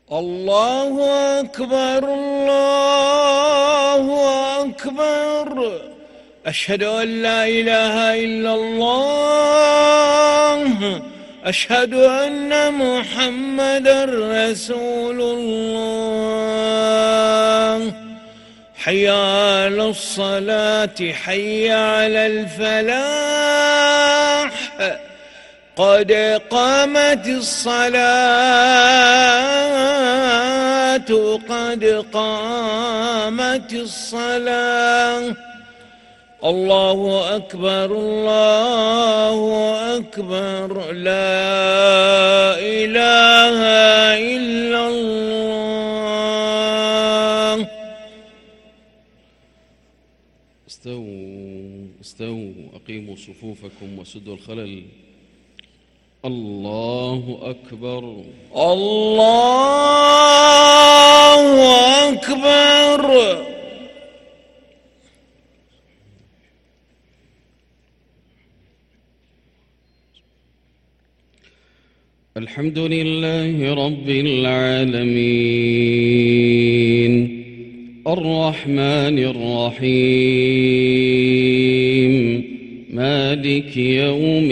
الله أكبر الله أكبر. أشهد أن لا إله إلا الله. أشهد أن محمدًا رسول الله. حي على الصلاة حي على الفلاح. قد قامت الصلاة قد قامت الصلاة. الله أكبر الله أكبر. لا إله إلا الله. استووا أقيموا صفوفكم وسدوا الخلل. الله أكبر الله أكبر. الحمد لله رب العالمين الرحمن الرحيم مالك يوم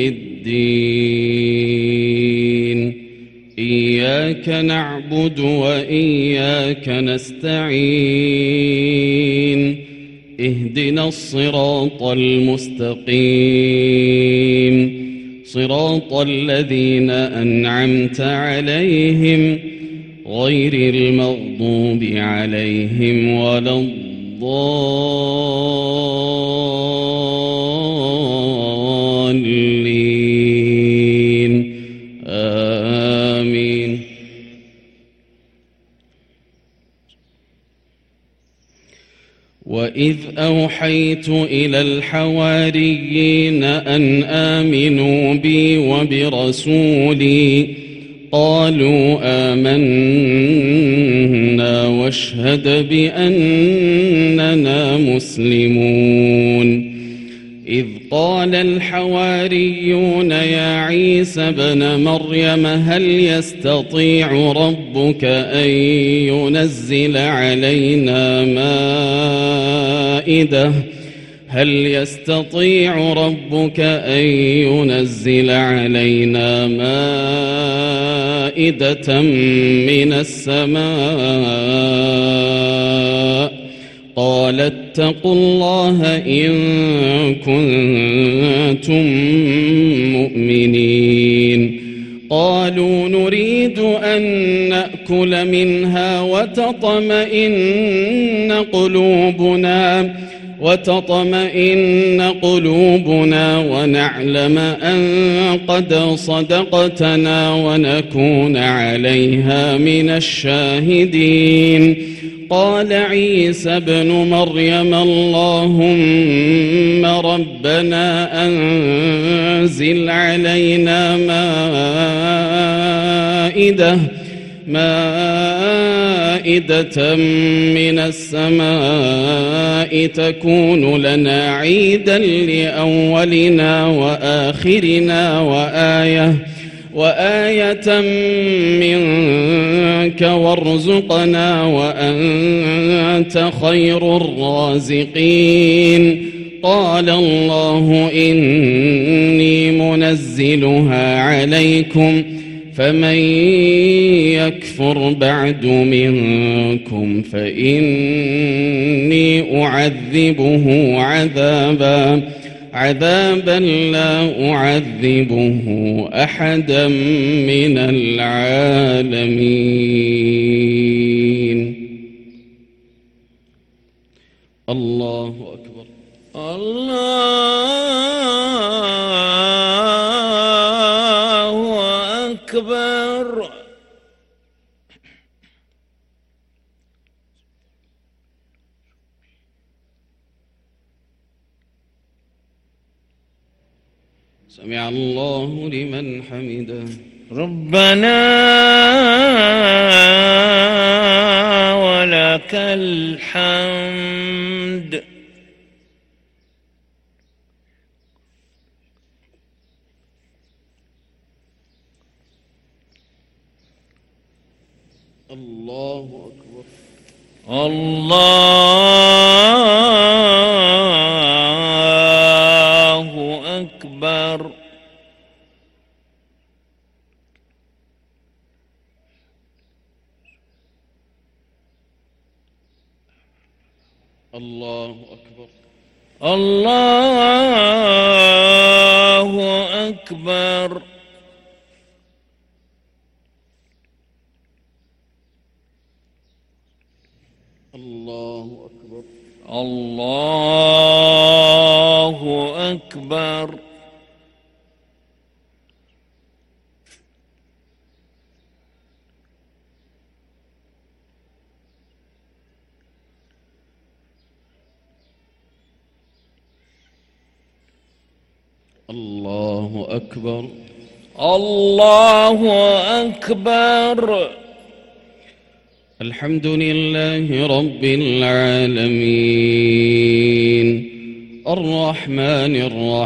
الدين. إياك نعبد وإياك نستعين. اهدنا الصراط المستقيم صراط الذين أنعمت عليهم غير المغضوب عليهم ولا الضالين. آمين. وإذ أوحيت إلى الحواريين أن آمنوا بي وبرسولي قالوا آمنا واشهد بأننا مسلمون. إذ قال الحواريون يا عيسى ابن مريم هل يستطيع ربك أن ينزل علينا مائدة من السماء؟ قال اتقوا الله إن كنتم مؤمنين. قالوا نريد أن نأكل منها وتطمئن قلوبنا ونعلم أن قد صدقتنا ونكون عليها من الشاهدين. قال عيسى ابن مريم اللهم ربنا أنزل علينا مائدة من السماء تكون لنا عيدا لأولنا وآخرنا وآية منك وارزقنا وأنت خير الرازقين. قال الله إني منزلها عليكم فمن يكفر بعد منكم فإني أعذبه عذابا لا أعذبه أحدا من العالمين. الله أكبر الله أكبر. سمع الله لمن حمده. ربنا ولك الحمد. الله أكبر. الله أكبر. الله أكبر. الله أكبر. الله أكبر. الله أكبر. الله أكبر. الله أكبر. الحمد لله رب العالمين الرحمن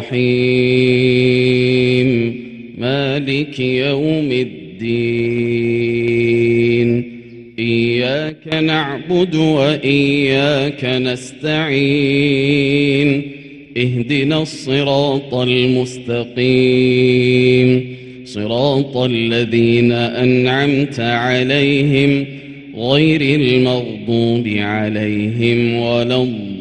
الرحيم مالك يوم الدين إياك نعبد وإياك نستعين اهدنا الصراط المستقيم صراط الذين أنعمت عليهم غير المغضوب عليهم ولا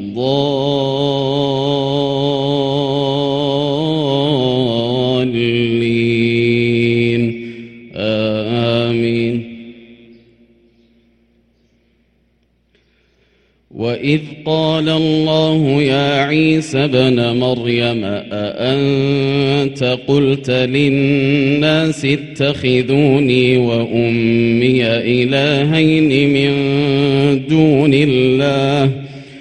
الضالين آمين. وإذ قال الله يا عيسى ابن مريم أأنت قلت للناس اتخذوني وأمي إلهين من دون الله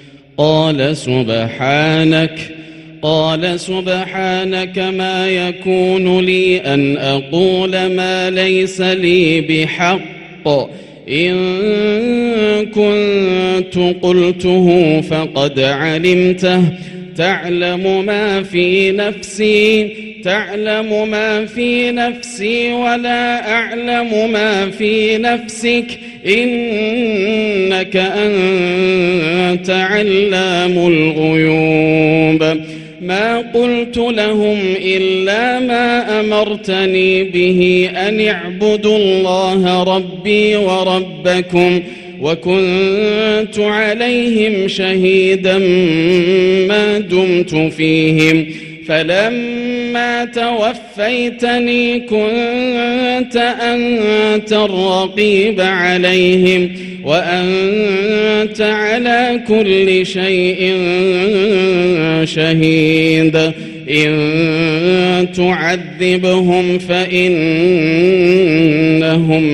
قال سبحانك ما يكون لي أن أقول ما ليس لي بحق إن كنت قلته فقد علمته تعلم ما في نفسي ولا أعلم ما في نفسك إنك أنت علام الغيوب. ما قلت لهم إلا ما أمرتني به أن اعبدوا الله ربي وربكم وكنت عليهم شهيدا ما دمت فيهم فلما توفيتني كنت أنت الرقيب عليهم وأنت على كل شيء شهيد. إن تعذبهم فإنهم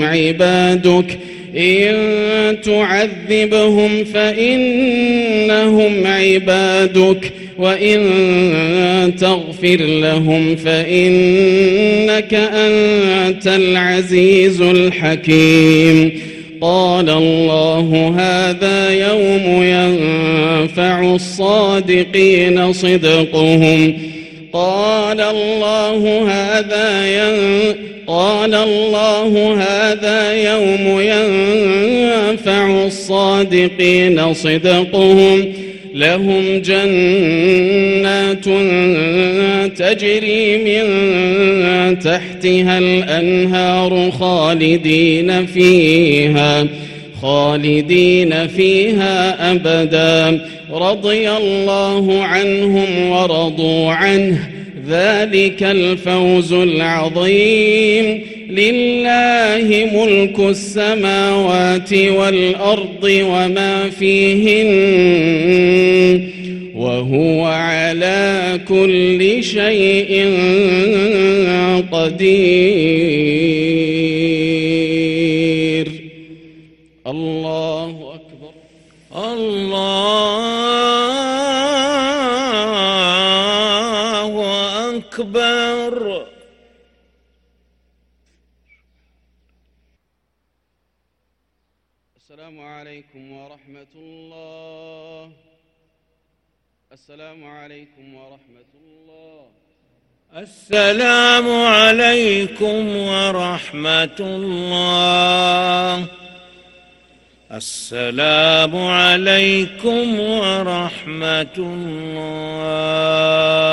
عبادك وإن تغفر لهم فإنك أنت العزيز الحكيم. قال الله هذا يوم ينفع الصادقين صدقهم قال الله هذا يوم ينفع الصادقين صدقهم لهم جنات تجري من تحتها الأنهار خالدين فيها أبدا رضي الله عنهم ورضوا عنه ذلك الفوز العظيم. لله ملك السماوات والأرض وما فيهن وهو على كل شيء قدير. الله أكبر. الله أكبر. السلام عليكم ورحمة الله. السلام عليكم ورحمة الله. السلام عليكم ورحمة الله. السلام عليكم ورحمة الله.